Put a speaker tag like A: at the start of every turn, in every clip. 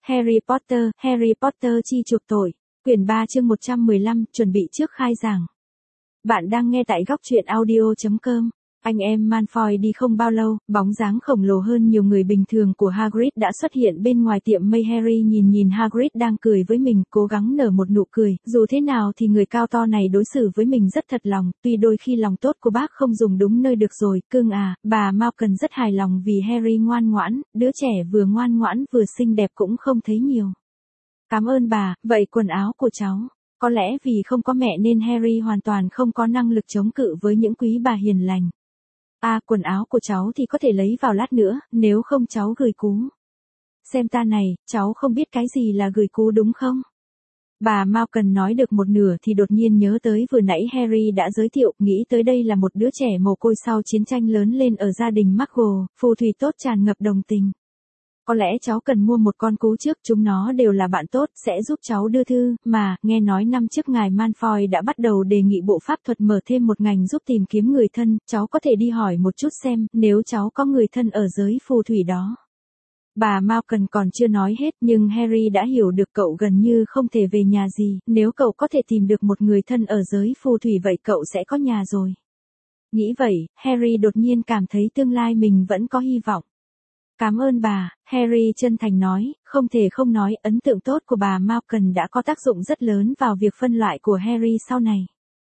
A: Harry Potter chi chuộc tội. Quyển 3 chương 115, chuẩn bị trước khai giảng. Bạn đang nghe tại góc truyện audio.com. Anh em Malfoy đi không bao lâu, bóng dáng khổng lồ hơn nhiều người bình thường của Hagrid đã xuất hiện bên ngoài tiệm mây. Harry nhìn Hagrid đang cười với mình, cố gắng nở một nụ cười, dù thế nào thì người cao to này đối xử với mình rất thật lòng, tuy đôi khi lòng tốt của bác không dùng đúng nơi được rồi. Cưng à, bà Malkin rất hài lòng vì Harry ngoan ngoãn, đứa trẻ vừa ngoan ngoãn vừa xinh đẹp cũng không thấy nhiều. Cảm ơn bà, vậy quần áo của cháu? Có lẽ vì không có mẹ nên Harry hoàn toàn không có năng lực chống cự với những quý bà hiền lành. Quần áo của cháu thì có thể lấy vào lát nữa, nếu không cháu gửi cú. Xem ta này, cháu không biết cái gì là gửi cú đúng không? Bà Malkin nói được một nửa thì đột nhiên nhớ tới vừa nãy Harry đã giới thiệu, nghĩ tới đây là một đứa trẻ mồ côi sau chiến tranh lớn lên ở gia đình Muggle, phù thủy tốt tràn ngập đồng tình. Có lẽ cháu cần mua một con cú trước, chúng nó đều là bạn tốt, sẽ giúp cháu đưa thư, mà, nghe nói năm trước ngài Malfoy đã bắt đầu đề nghị bộ pháp thuật mở thêm một ngành giúp tìm kiếm người thân, cháu có thể đi hỏi một chút xem, nếu cháu có người thân ở giới phù thủy đó. Bà Malkin còn chưa nói hết nhưng Harry đã hiểu được cậu gần như không thể về nhà gì, nếu cậu có thể tìm được một người thân ở giới phù thủy vậy cậu sẽ có nhà rồi. Nghĩ vậy, Harry đột nhiên cảm thấy tương lai mình vẫn có hy vọng. Cảm ơn bà, Harry chân thành nói, không thể không nói, ấn tượng tốt của bà Malkin đã có tác dụng rất lớn vào việc phân loại của Harry sau này.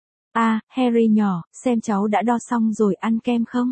A: Harry nhỏ, xem cháu đã đo xong rồi, ăn kem không?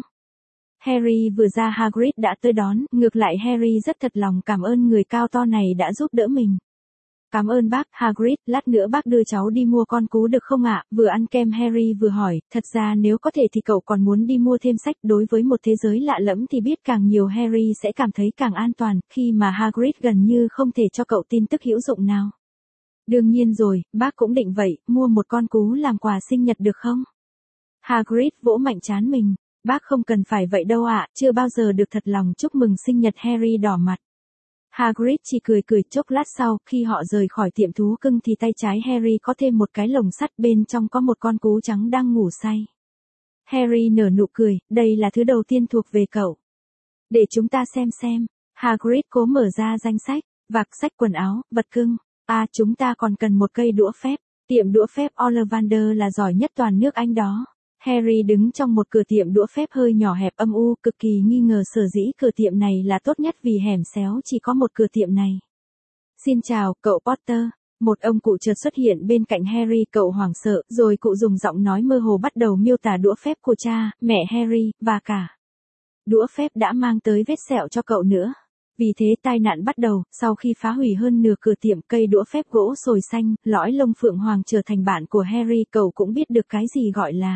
A: Harry vừa ra Hagrid đã tới đón, ngược lại Harry rất thật lòng cảm ơn người cao to này đã giúp đỡ mình. Cảm ơn bác, Hagrid, lát nữa bác đưa cháu đi mua con cú được không ạ? Vừa ăn kem Harry vừa hỏi, thật ra nếu có thể thì cậu còn muốn đi mua thêm sách, đối với một thế giới lạ lẫm thì biết càng nhiều Harry sẽ cảm thấy càng an toàn, khi mà Hagrid gần như không thể cho cậu tin tức hữu dụng nào. Đương nhiên rồi, bác cũng định vậy, mua một con cú làm quà sinh nhật được không? Hagrid vỗ mạnh trán mình, bác không cần phải vậy đâu ạ, chưa bao giờ được thật lòng chúc mừng sinh nhật. Harry đỏ mặt. Hagrid chỉ cười chốc lát sau, khi họ rời khỏi tiệm thú cưng thì tay trái Harry có thêm một cái lồng sắt, bên trong có một con cú trắng đang ngủ say. Harry nở nụ cười, đây là thứ đầu tiên thuộc về cậu. Để chúng ta xem. Hagrid cố mở ra danh sách, vạc sách quần áo, vật cưng. Chúng ta còn cần một cây đũa phép. Tiệm đũa phép Ollivander là giỏi nhất toàn nước Anh đó. Harry đứng trong một cửa tiệm đũa phép hơi nhỏ hẹp âm u, cực kỳ nghi ngờ sở dĩ cửa tiệm này là tốt nhất vì hẻm xéo chỉ có một cửa tiệm này. Xin chào, cậu Potter. Một ông cụ chợt xuất hiện bên cạnh Harry, cậu hoảng sợ, rồi cụ dùng giọng nói mơ hồ bắt đầu miêu tả đũa phép của cha, mẹ Harry, và cả đũa phép đã mang tới vết sẹo cho cậu nữa. Vì thế tai nạn bắt đầu, sau khi phá hủy hơn nửa cửa tiệm, cây đũa phép gỗ sồi xanh, lõi lông phượng hoàng trở thành bạn của Harry, cậu cũng biết được cái gì gọi là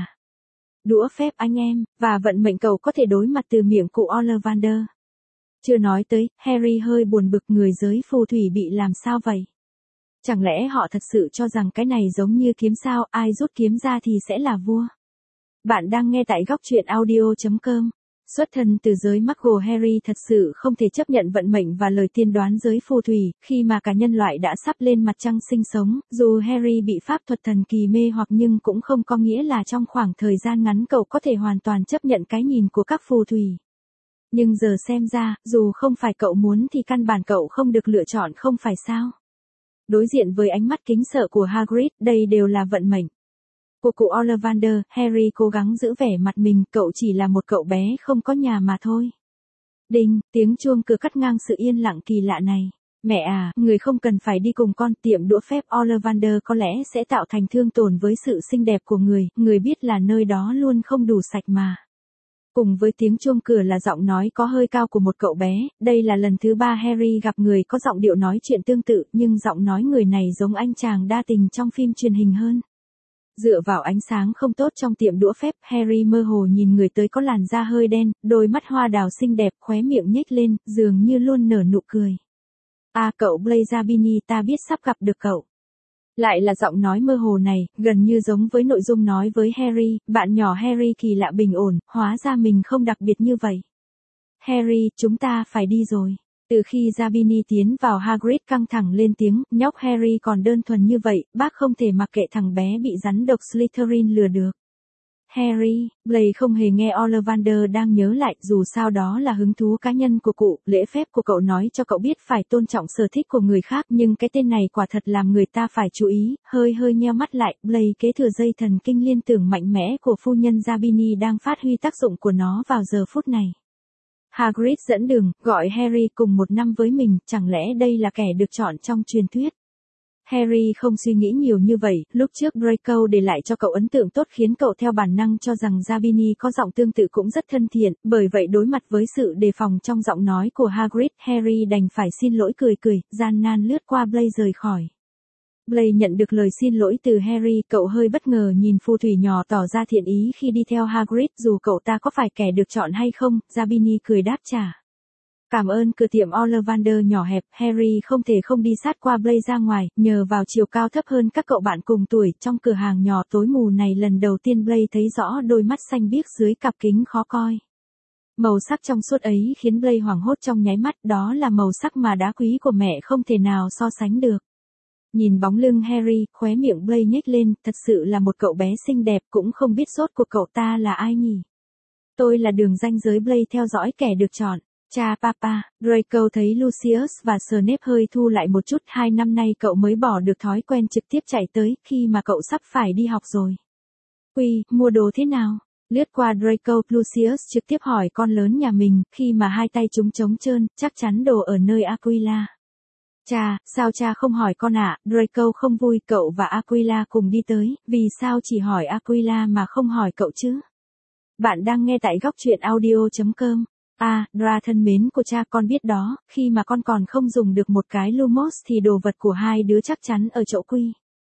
A: đũa phép anh em, và vận mệnh cậu có thể đối mặt từ miệng cụ Ollivander. Chưa nói tới, Harry hơi buồn bực, người giới phù thủy bị làm sao vậy? Chẳng lẽ họ thật sự cho rằng cái này giống như kiếm sao, ai rút kiếm ra thì sẽ là vua? Bạn đang nghe tại góc truyện audio.com. Xuất thân từ giới Muggle, Harry thật sự không thể chấp nhận vận mệnh và lời tiên đoán giới phù thủy, khi mà cả nhân loại đã sắp lên mặt trăng sinh sống, dù Harry bị pháp thuật thần kỳ mê hoặc nhưng cũng không có nghĩa là trong khoảng thời gian ngắn cậu có thể hoàn toàn chấp nhận cái nhìn của các phù thủy. Nhưng giờ xem ra, dù không phải cậu muốn thì căn bản cậu không được lựa chọn, không phải sao? Đối diện với ánh mắt kính sợ của Hagrid, đây đều là vận mệnh của cụ Ollivander. Harry cố gắng giữ vẻ mặt mình, cậu chỉ là một cậu bé không có nhà mà thôi. Đinh, tiếng chuông cửa cắt ngang sự yên lặng kỳ lạ này. Mẹ à, người không cần phải đi cùng con, tiệm đũa phép Ollivander có lẽ sẽ tạo thành thương tổn với sự xinh đẹp của người biết là nơi đó luôn không đủ sạch mà. Cùng với tiếng chuông cửa là giọng nói có hơi cao của một cậu bé, đây là lần thứ 3 Harry gặp người có giọng điệu nói chuyện tương tự, nhưng giọng nói người này giống anh chàng đa tình trong phim truyền hình hơn. Dựa vào ánh sáng không tốt trong tiệm đũa phép, Harry mơ hồ nhìn người tới có làn da hơi đen, đôi mắt hoa đào xinh đẹp, khóe miệng nhếch lên, dường như luôn nở nụ cười. Cậu Blaise Zabini, ta biết sắp gặp được cậu. Lại là giọng nói mơ hồ này, gần như giống với nội dung nói với Harry, bạn nhỏ Harry kỳ lạ bình ổn, hóa ra mình không đặc biệt như vậy. Harry, chúng ta phải đi rồi. Từ khi Zabini tiến vào, Hagrid căng thẳng lên tiếng, nhóc Harry còn đơn thuần như vậy, bác không thể mặc kệ thằng bé bị rắn độc Slytherin lừa được. Harry, Blaise không hề nghe Ollivander đang nhớ lại, dù sao đó là hứng thú cá nhân của cụ, lễ phép của cậu nói cho cậu biết phải tôn trọng sở thích của người khác, nhưng cái tên này quả thật làm người ta phải chú ý, hơi nheo mắt lại, Blaise kế thừa dây thần kinh liên tưởng mạnh mẽ của phu nhân Zabini đang phát huy tác dụng của nó vào giờ phút này. Hagrid dẫn đường, gọi Harry cùng một năm với mình, chẳng lẽ đây là kẻ được chọn trong truyền thuyết? Harry không suy nghĩ nhiều như vậy, lúc trước Draco để lại cho cậu ấn tượng tốt khiến cậu theo bản năng cho rằng Zabini có giọng tương tự cũng rất thân thiện, bởi vậy đối mặt với sự đề phòng trong giọng nói của Hagrid, Harry đành phải xin lỗi cười, gian nan lướt qua Blaise rời khỏi. Blaise nhận được lời xin lỗi từ Harry, cậu hơi bất ngờ nhìn phù thủy nhỏ tỏ ra thiện ý khi đi theo Hagrid dù cậu ta có phải kẻ được chọn hay không, Zabini cười đáp trả. Cảm ơn. Cửa tiệm Ollivander nhỏ hẹp, Harry không thể không đi sát qua Blaise ra ngoài, nhờ vào chiều cao thấp hơn các cậu bạn cùng tuổi, trong cửa hàng nhỏ tối mù này lần đầu tiên Blaise thấy rõ đôi mắt xanh biếc dưới cặp kính khó coi. Màu sắc trong suốt ấy khiến Blaise hoảng hốt trong nháy mắt, đó là màu sắc mà đá quý của mẹ không thể nào so sánh được. Nhìn bóng lưng Harry, khóe miệng Blaise nhếch lên, thật sự là một cậu bé xinh đẹp, cũng không biết rốt cuộc cậu ta là ai nhỉ. Tôi là đường ranh giới. Blaise theo dõi kẻ được chọn. Cha papa, Draco thấy Lucius và Snape hơi thu lại một chút, 2 năm nay cậu mới bỏ được thói quen trực tiếp chạy tới, khi mà cậu sắp phải đi học rồi. Mua đồ thế nào? Lướt qua Draco, Lucius trực tiếp hỏi con lớn nhà mình, khi mà hai tay chúng trống trơn, chắc chắn đồ ở nơi Aquila. Cha, sao cha không hỏi con ạ? Draco không vui, cậu và Aquila cùng đi tới, vì sao chỉ hỏi Aquila mà không hỏi cậu chứ? Bạn đang nghe tại góc truyện audio.com. Dra thân mến của cha, con biết đó, khi mà con còn không dùng được một cái Lumos thì đồ vật của hai đứa chắc chắn ở chỗ Quy.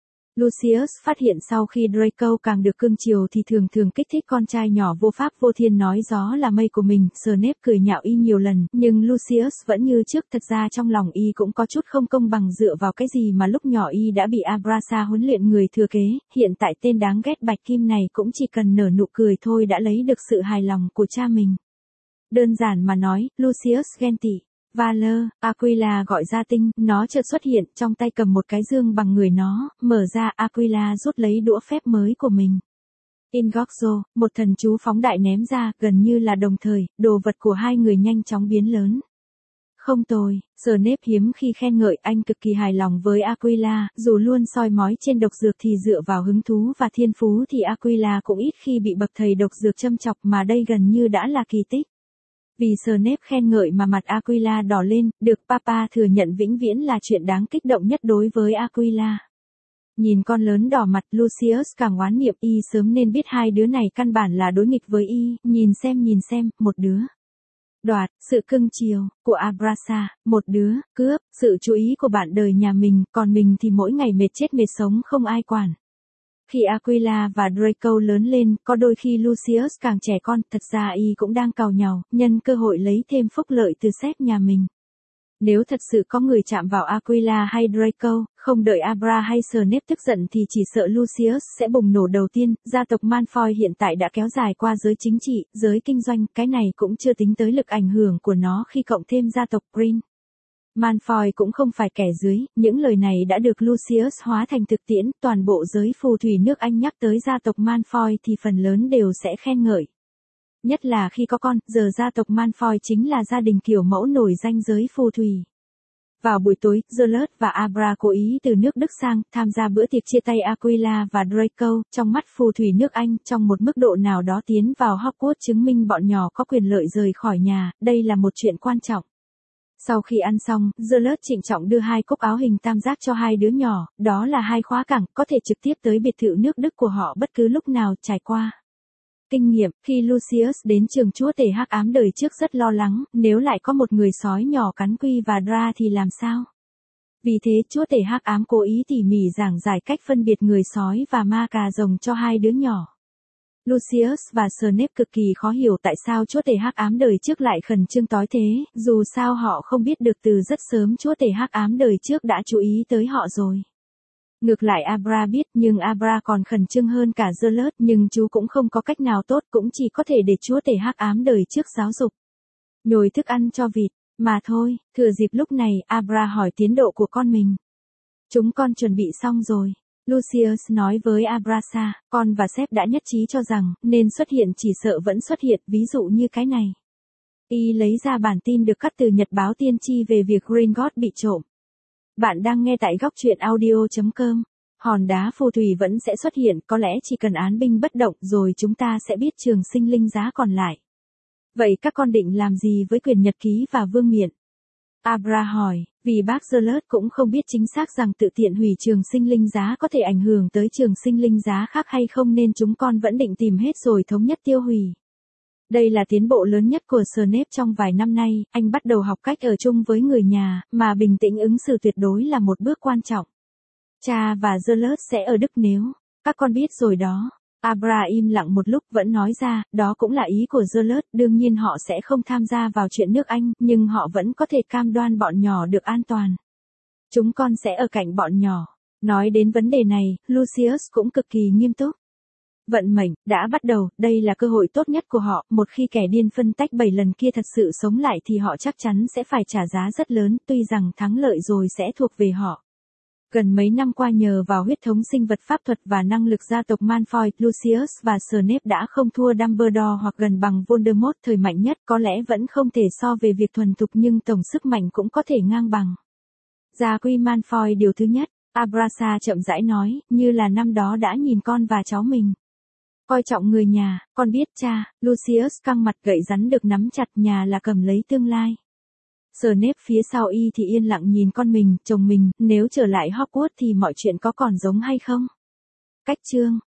A: Lucius phát hiện sau khi Draco càng được cưng chiều thì thường kích thích con trai nhỏ vô pháp vô thiên nói gió là mây của mình. Snape cười nhạo y nhiều lần, nhưng Lucius vẫn như trước, thật ra trong lòng y cũng có chút không công bằng dựa vào cái gì mà lúc nhỏ y đã bị Abrasa huấn luyện người thừa kế, hiện tại tên đáng ghét bạch kim này cũng chỉ cần nở nụ cười thôi đã lấy được sự hài lòng của cha mình. Đơn giản mà nói, Lucius ghen tị. Valor, Aquila gọi ra tinh, nó chợt xuất hiện, trong tay cầm một cái dương bằng người nó, mở ra, Aquila rút lấy đũa phép mới của mình. Ingokzo, một thần chú phóng đại ném ra, gần như là đồng thời, đồ vật của hai người nhanh chóng biến lớn. Không tồi, Snape hiếm khi khen ngợi, anh cực kỳ hài lòng với Aquila, dù luôn soi mói trên độc dược thì dựa vào hứng thú và thiên phú thì Aquila cũng ít khi bị bậc thầy độc dược châm chọc, mà đây gần như đã là kỳ tích. Vì Snape khen ngợi mà mặt Aquila đỏ lên, được Papa thừa nhận vĩnh viễn là chuyện đáng kích động nhất đối với Aquila. Nhìn con lớn đỏ mặt, Lucius càng oán niệm, y sớm nên biết hai đứa này căn bản là đối nghịch với y, nhìn xem, một đứa đoạt sự cưng chiều của Abrasa, một đứa cướp sự chú ý của bạn đời nhà mình, còn mình thì mỗi ngày mệt chết mệt sống không ai quản. Khi Aquila và Draco lớn lên, có đôi khi Lucius càng trẻ con, thật ra y cũng đang càu nhàu, nhân cơ hội lấy thêm phúc lợi từ sếp nhà mình. Nếu thật sự có người chạm vào Aquila hay Draco, không đợi Abra hay Snape tức giận thì chỉ sợ Lucius sẽ bùng nổ đầu tiên. Gia tộc Malfoy hiện tại đã kéo dài qua giới chính trị, giới kinh doanh, cái này cũng chưa tính tới lực ảnh hưởng của nó khi cộng thêm gia tộc Green. Malfoy cũng không phải kẻ dưới, những lời này đã được Lucius hóa thành thực tiễn, toàn bộ giới phù thủy nước Anh nhắc tới gia tộc Malfoy thì phần lớn đều sẽ khen ngợi. Nhất là khi có con, giờ gia tộc Malfoy chính là gia đình kiểu mẫu nổi danh giới phù thủy. Vào buổi tối, Geralt và Abra cố ý từ nước Đức sang, tham gia bữa tiệc chia tay Aquila và Draco, trong mắt phù thủy nước Anh, trong một mức độ nào đó tiến vào Hogwarts chứng minh bọn nhỏ có quyền lợi rời khỏi nhà, đây là một chuyện quan trọng. Sau khi ăn xong, Geralt trịnh trọng đưa 2 cúc áo hình tam giác cho hai đứa nhỏ, đó là 2 khóa cẳng, có thể trực tiếp tới biệt thự nước Đức của họ bất cứ lúc nào trải qua. Kinh nghiệm, khi Lucius đến trường chúa tể hắc ám đời trước rất lo lắng, nếu lại có một người sói nhỏ cắn Quy và Dra thì làm sao? Vì thế chúa tể hắc ám cố ý tỉ mỉ giảng giải cách phân biệt người sói và ma cà rồng cho hai đứa nhỏ. Lucius và Snape cực kỳ khó hiểu tại sao chúa tể hắc ám đời trước lại khẩn trương tối thế, dù sao họ không biết được từ rất sớm chúa tể hắc ám đời trước đã chú ý tới họ rồi. Ngược lại Abra biết, nhưng Abra còn khẩn trương hơn cả Geralt, nhưng chú cũng không có cách nào tốt, cũng chỉ có thể để chúa tể hắc ám đời trước giáo dục. Nhồi thức ăn cho vịt, mà thôi. Thừa dịp lúc này, Abra hỏi tiến độ của con mình. Chúng con chuẩn bị xong rồi. Lucius nói với Abrasa, con và sếp đã nhất trí cho rằng, nên xuất hiện chỉ sợ vẫn xuất hiện, ví dụ như cái này. Y lấy ra bản tin được cắt từ nhật báo tiên tri về việc Gringotts bị trộm. Bạn đang nghe tại góc truyện audio.com. Hòn đá phù thủy vẫn sẽ xuất hiện, có lẽ chỉ cần án binh bất động rồi chúng ta sẽ biết trường sinh linh giá còn lại. Vậy các con định làm gì với quyền nhật ký và vương miện? Abra hỏi, vì bác Zealot cũng không biết chính xác rằng tự tiện hủy trường sinh linh giá có thể ảnh hưởng tới trường sinh linh giá khác hay không nên chúng con vẫn định tìm hết rồi thống nhất tiêu hủy. Đây là tiến bộ lớn nhất của Snape trong vài năm nay, anh bắt đầu học cách ở chung với người nhà, mà bình tĩnh ứng xử tuyệt đối là một bước quan trọng. Cha và Zealot sẽ ở Đức nếu, các con biết rồi đó. Abra im lặng một lúc vẫn nói ra, đó cũng là ý của Zealot, đương nhiên họ sẽ không tham gia vào chuyện nước Anh, nhưng họ vẫn có thể cam đoan bọn nhỏ được an toàn. Chúng con sẽ ở cạnh bọn nhỏ. Nói đến vấn đề này, Lucius cũng cực kỳ nghiêm túc. Vận mệnh, đã bắt đầu, đây là cơ hội tốt nhất của họ, một khi kẻ điên phân tách 7 lần kia thật sự sống lại thì họ chắc chắn sẽ phải trả giá rất lớn, tuy rằng thắng lợi rồi sẽ thuộc về họ. Gần mấy năm qua nhờ vào huyết thống sinh vật pháp thuật và năng lực gia tộc Malfoy, Lucius và Snape đã không thua Dumbledore hoặc gần bằng Voldemort thời mạnh nhất, có lẽ vẫn không thể so về việc thuần thục nhưng tổng sức mạnh cũng có thể ngang bằng. Gia quy Malfoy điều thứ nhất, Abrasa chậm rãi nói, như là năm đó đã nhìn con và cháu mình. Coi trọng người nhà, con biết cha, Lucius căng mặt gậy rắn được nắm chặt nhà là cầm lấy tương lai. Snape phía sau y thì yên lặng nhìn con mình, chồng mình, nếu trở lại Hogwarts thì mọi chuyện có còn giống hay không? Cách chương